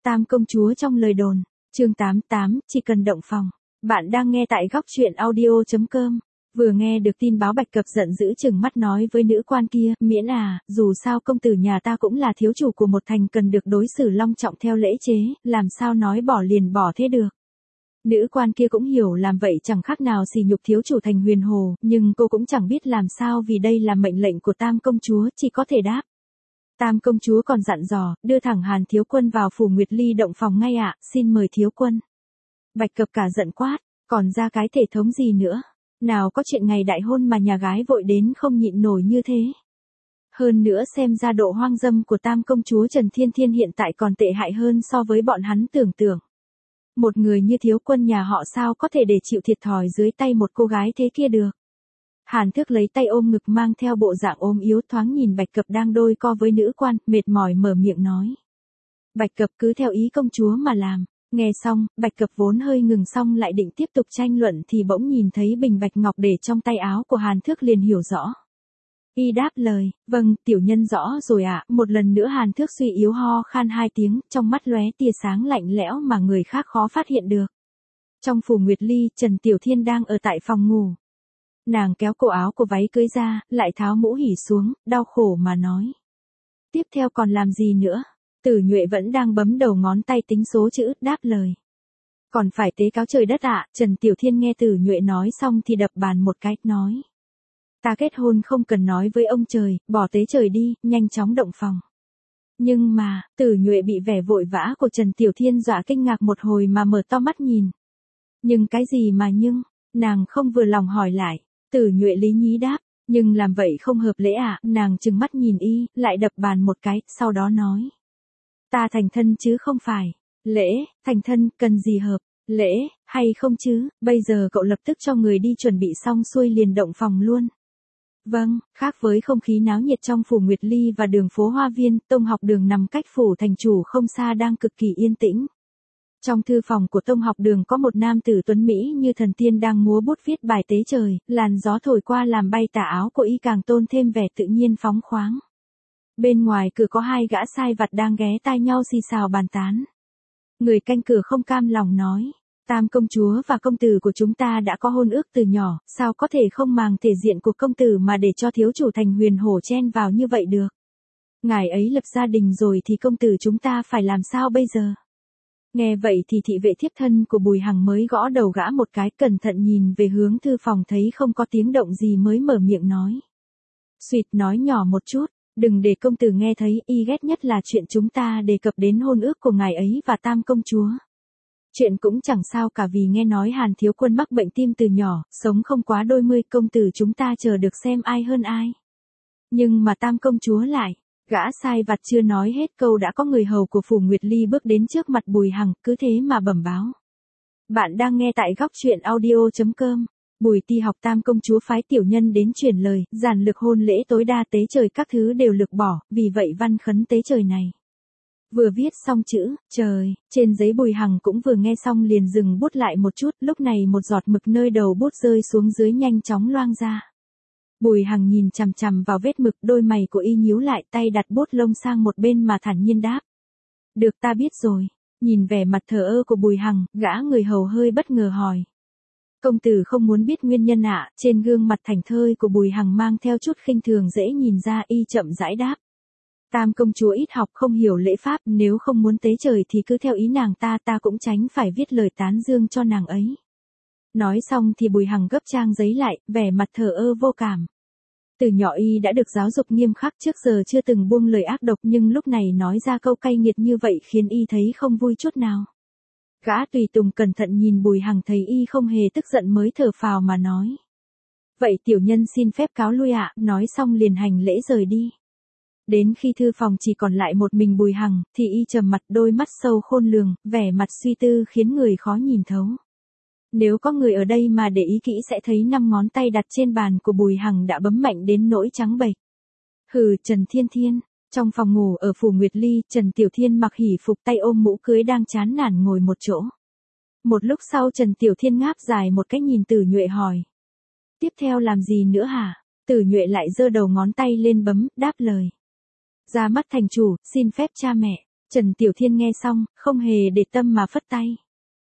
Tam công chúa trong lời đồn, chương 88, chỉ cần động phòng. Bạn đang nghe tại góc truyện audio.com. Vừa nghe được tin báo Bạch Cập giận dữ chừng mắt nói với nữ quan kia, miễn dù sao công tử nhà ta cũng là thiếu chủ của một thành cần được đối xử long trọng theo lễ chế, làm sao nói bỏ liền bỏ thế được. Nữ quan kia cũng hiểu làm vậy chẳng khác nào sỉ nhục thiếu chủ thành Huyền Hồ, nhưng cô cũng chẳng biết làm sao vì đây là mệnh lệnh của Tam công chúa, chỉ có thể đáp. Tam công chúa còn dặn dò, đưa thẳng Hàn thiếu quân vào phủ Nguyệt Ly động phòng ngay ạ, xin mời thiếu quân. Bạch Cập cả giận quát, còn ra cái thể thống gì nữa, nào có chuyện ngày đại hôn mà nhà gái vội đến không nhịn nổi như thế. Hơn nữa xem ra độ hoang dâm của Tam công chúa Trần Thiên Thiên hiện tại còn tệ hại hơn so với bọn hắn tưởng tượng. Một người như thiếu quân nhà họ sao có thể để chịu thiệt thòi dưới tay một cô gái thế kia được. Hàn Thước lấy tay ôm ngực mang theo bộ dạng ốm yếu thoáng nhìn Bạch Cập đang đôi co với nữ quan, mệt mỏi mở miệng nói. Bạch Cập cứ theo ý công chúa mà làm. Nghe xong, Bạch Cập vốn hơi ngừng xong lại định tiếp tục tranh luận thì bỗng nhìn thấy bình bạch ngọc để trong tay áo của Hàn Thước liền hiểu rõ. Y đáp lời, vâng, tiểu nhân rõ rồi ạ. Một lần nữa Hàn Thước suy yếu ho khan 2 tiếng, trong mắt lóe tia sáng lạnh lẽo mà người khác khó phát hiện được. Trong phủ Nguyệt Ly, Trần Tiểu Thiên đang ở tại phòng ngủ. Nàng kéo cổ áo của váy cưới ra, lại tháo mũ hỉ xuống, đau khổ mà nói. Tiếp theo còn làm gì nữa? Tử Nhuệ vẫn đang bấm đầu ngón tay tính số chữ, đáp lời. Còn phải tế cáo trời đất ạ. Trần Tiểu Thiên nghe Tử Nhuệ nói xong thì đập bàn một cái, nói. Ta kết hôn không cần nói với ông trời, bỏ tế trời đi, nhanh chóng động phòng. Nhưng mà, Tử Nhuệ bị vẻ vội vã của Trần Tiểu Thiên dọa kinh ngạc một hồi mà mở to mắt nhìn. Nhưng cái gì mà nhưng, nàng không vừa lòng hỏi lại. Tử Nhuệ lý nhí đáp, nhưng làm vậy không hợp lễ ạ. Nàng trừng mắt nhìn y, lại đập bàn một cái, sau đó nói. Ta thành thân chứ không phải. Lễ, thành thân, cần gì hợp, lễ, hay không chứ, bây giờ cậu lập tức cho người đi chuẩn bị xong xuôi liền động phòng luôn. Vâng, khác với không khí náo nhiệt trong phủ Nguyệt Ly và đường phố Hoa Viên, Tông Học Đường nằm cách phủ thành chủ không xa đang cực kỳ yên tĩnh. Trong thư phòng của Tông Học Đường có một nam tử tuấn Mỹ như thần tiên đang múa bút viết bài tế trời, làn gió thổi qua làm bay tà áo của y càng tôn thêm vẻ tự nhiên phóng khoáng. Bên ngoài cửa có 2 gã sai vặt đang ghé tai nhau xì xào bàn tán. Người canh cửa không cam lòng nói, Tam công chúa và công tử của chúng ta đã có hôn ước từ nhỏ, sao có thể không màng thể diện của công tử mà để cho thiếu chủ thành Huyền Hổ chen vào như vậy được. Ngài ấy lập gia đình rồi thì công tử chúng ta phải làm sao bây giờ? Nghe vậy thì thị vệ thiếp thân của Bùi Hằng mới gõ đầu gã một cái, cẩn thận nhìn về hướng thư phòng thấy không có tiếng động gì mới mở miệng nói. Suýt nói nhỏ một chút. Đừng để công tử nghe thấy, y ghét nhất là chuyện chúng ta đề cập đến hôn ước của ngài ấy và Tam công chúa. Chuyện cũng chẳng sao cả vì nghe nói Hàn thiếu quân mắc bệnh tim từ nhỏ, sống không quá đôi mươi, công tử chúng ta chờ được xem ai hơn ai. Nhưng mà Tam công chúa lại, gã sai vặt chưa nói hết câu đã có người hầu của phủ Nguyệt Ly bước đến trước mặt Bùi Hằng, cứ thế mà bẩm báo. Bạn đang nghe tại góc truyện audio.com. Bùi Ti học Tam công chúa phái tiểu nhân đến truyền lời, giản lược hôn lễ tối đa tế trời các thứ đều lược bỏ, vì vậy văn khấn tế trời này. Vừa viết xong chữ, trời, trên giấy Bùi Hằng cũng vừa nghe xong liền dừng bút lại một chút, lúc này một giọt mực nơi đầu bút rơi xuống dưới nhanh chóng loang ra. Bùi Hằng nhìn chằm chằm vào vết mực, đôi mày của y nhíu lại, tay đặt bút lông sang một bên mà thản nhiên đáp. Được, ta biết rồi. Nhìn vẻ mặt thờ ơ của Bùi Hằng, gã người hầu hơi bất ngờ hỏi. Công tử không muốn biết nguyên nhân ạ? Trên gương mặt thảnh thơi của Bùi Hằng mang theo chút khinh thường dễ nhìn ra, y chậm rãi đáp. Tam công chúa ít học không hiểu lễ pháp, nếu không muốn tế trời thì cứ theo ý nàng ta cũng tránh phải viết lời tán dương cho nàng ấy. Nói xong thì Bùi Hằng gấp trang giấy lại, vẻ mặt thờ ơ vô cảm. Từ nhỏ y đã được giáo dục nghiêm khắc, trước giờ chưa từng buông lời ác độc, nhưng lúc này nói ra câu cay nghiệt như vậy khiến y thấy không vui chút nào. Gã tùy tùng cẩn thận nhìn Bùi Hằng thấy y không hề tức giận mới thở phào mà nói. Vậy tiểu nhân xin phép cáo lui ạ, nói xong liền hành lễ rời đi. Đến khi thư phòng chỉ còn lại một mình Bùi Hằng, thì y trầm mặt, đôi mắt sâu khôn lường, vẻ mặt suy tư khiến người khó nhìn thấu. Nếu có người ở đây mà để ý kỹ sẽ thấy 5 ngón tay đặt trên bàn của Bùi Hằng đã bấm mạnh đến nỗi trắng bệch. Hừ, Trần Thiên Thiên. Trong phòng ngủ ở phủ Nguyệt Ly, Trần Tiểu Thiên mặc hỉ phục tay ôm mũ cưới đang chán nản ngồi một chỗ. Một lúc sau Trần Tiểu Thiên ngáp dài một cái nhìn Tử Nhuệ hỏi. Tiếp theo làm gì nữa hả? Tử Nhuệ lại giơ đầu ngón tay lên bấm, đáp lời. Ra mắt thành chủ, xin phép cha mẹ. Trần Tiểu Thiên nghe xong, không hề để tâm mà phất tay.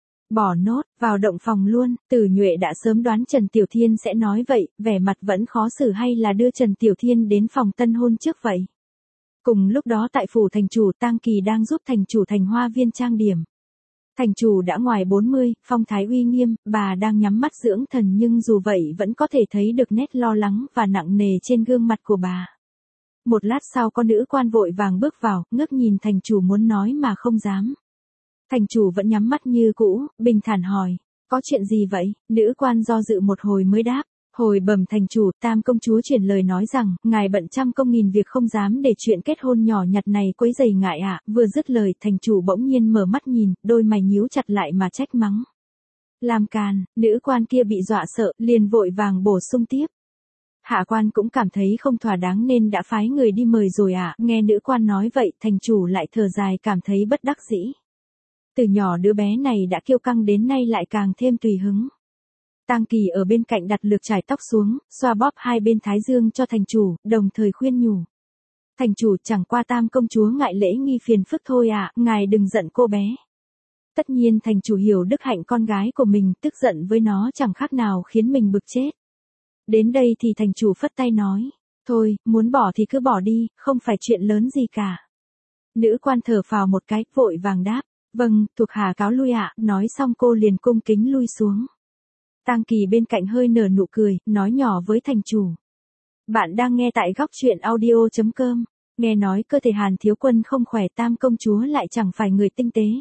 Bỏ nốt, vào động phòng luôn, Tử Nhuệ đã sớm đoán Trần Tiểu Thiên sẽ nói vậy, vẻ mặt vẫn khó xử hay là đưa Trần Tiểu Thiên đến phòng tân hôn trước vậy. Cùng lúc đó tại phủ thành chủ Tang Kỳ đang giúp thành chủ Thành Hoa Viên trang điểm. Thành chủ đã ngoài 40, phong thái uy nghiêm, bà đang nhắm mắt dưỡng thần nhưng dù vậy vẫn có thể thấy được nét lo lắng và nặng nề trên gương mặt của bà. Một lát sau có nữ quan vội vàng bước vào, ngước nhìn thành chủ muốn nói mà không dám. Thành chủ vẫn nhắm mắt như cũ, bình thản hỏi, có chuyện gì vậy? Nữ quan do dự một hồi mới đáp. Hồi bẩm thành chủ, Tam công chúa chuyển lời nói rằng, ngài bận trăm công nghìn việc không dám để chuyện kết hôn nhỏ nhặt này quấy rầy ngại ạ. Vừa dứt lời, thành chủ bỗng nhiên mở mắt nhìn, đôi mày nhíu chặt lại mà trách mắng. Làm càn, nữ quan kia bị dọa sợ, liền vội vàng bổ sung tiếp. Hạ quan cũng cảm thấy không thỏa đáng nên đã phái người đi mời rồi ạ. Nghe nữ quan nói vậy, thành chủ lại thở dài cảm thấy bất đắc dĩ. Từ nhỏ đứa bé này đã kiêu căng đến nay lại càng thêm tùy hứng. Tang Kỳ ở bên cạnh đặt lược chải tóc xuống, xoa bóp hai bên thái dương cho thành chủ, đồng thời khuyên nhủ. Thành chủ chẳng qua Tam công chúa ngại lễ nghi phiền phức thôi ạ, ngài đừng giận cô bé. Tất nhiên thành chủ hiểu đức hạnh con gái của mình, tức giận với nó chẳng khác nào khiến mình bực chết. Đến đây thì thành chủ phất tay nói, thôi, muốn bỏ thì cứ bỏ đi, không phải chuyện lớn gì cả. Nữ quan thở phào một cái, vội vàng đáp, vâng, thuộc hạ cáo lui ạ, nói xong cô liền cung kính lui xuống. Tang Kỳ bên cạnh hơi nở nụ cười, nói nhỏ với thành chủ. Bạn đang nghe tại góc truyện audio.com, nghe nói cơ thể Hàn thiếu quân không khỏe Tam công chúa lại chẳng phải người tinh tế.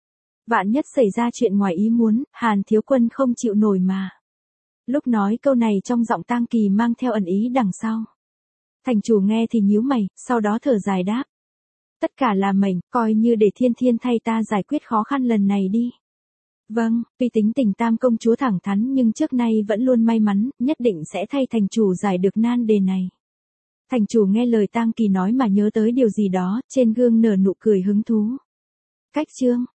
Vạn nhất xảy ra chuyện ngoài ý muốn, Hàn thiếu quân không chịu nổi mà. Lúc nói câu này trong giọng Tang Kỳ mang theo ẩn ý đằng sau. Thành chủ nghe thì nhíu mày, sau đó thở dài đáp. Tất cả là mệnh, coi như để thiên thiên thay ta giải quyết khó khăn lần này đi. Vâng, tuy tính tình Tam công chúa thẳng thắn nhưng trước nay vẫn luôn may mắn, nhất định sẽ thay thành chủ giải được nan đề này. Thành chủ nghe lời Tang Kỳ nói mà nhớ tới điều gì đó, trên gương nở nụ cười hứng thú. Cách chương